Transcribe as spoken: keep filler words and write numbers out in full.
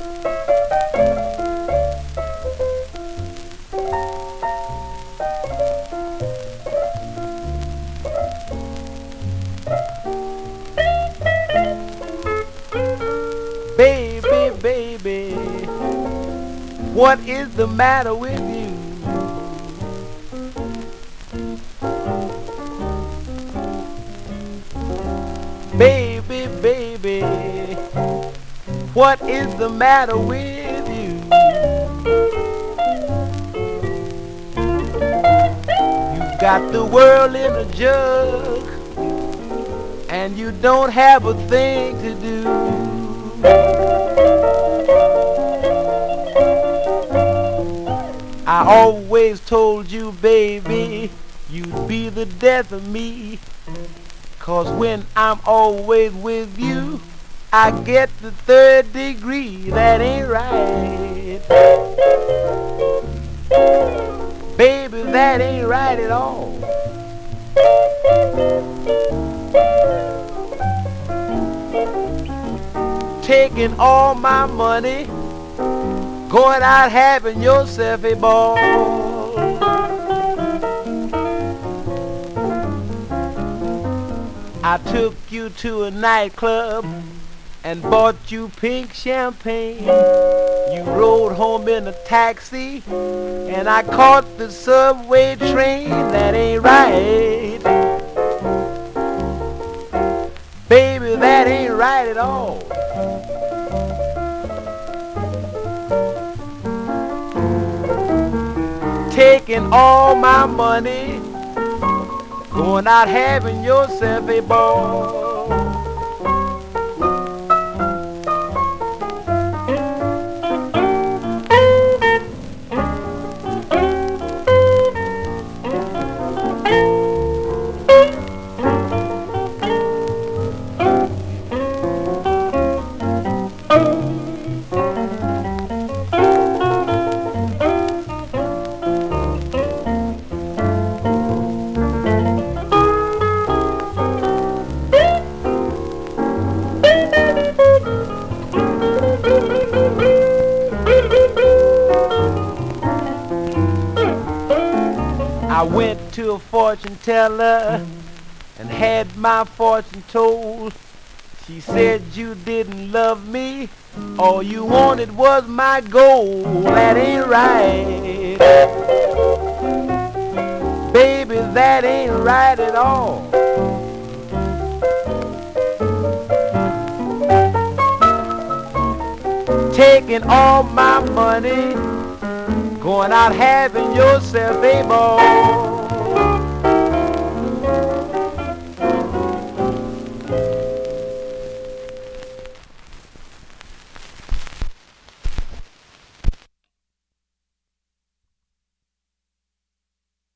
Baby, baby, what is the matter with you? Baby, baby, what is the matter with you? You've got the world in a jug, and you don't have a thing to do. I always told you, baby, you'd be the death of me. 'Cause when I'm always with you, I get the third degree. That ain't right. Baby, that ain't right at all. Taking all my money, going out having yourself a ball. I took you to a nightclub and bought you pink champagne. You rode home in a taxi and I caught the subway train. That ain't right. Baby, that ain't right at all. Taking all my money, going out having yourself a ball. I went to a fortune teller and had my fortune told. She said you didn't love me, all you wanted was my gold. That ain't right. Baby, that ain't right at all. Taking all my money, going out having yourself a ball.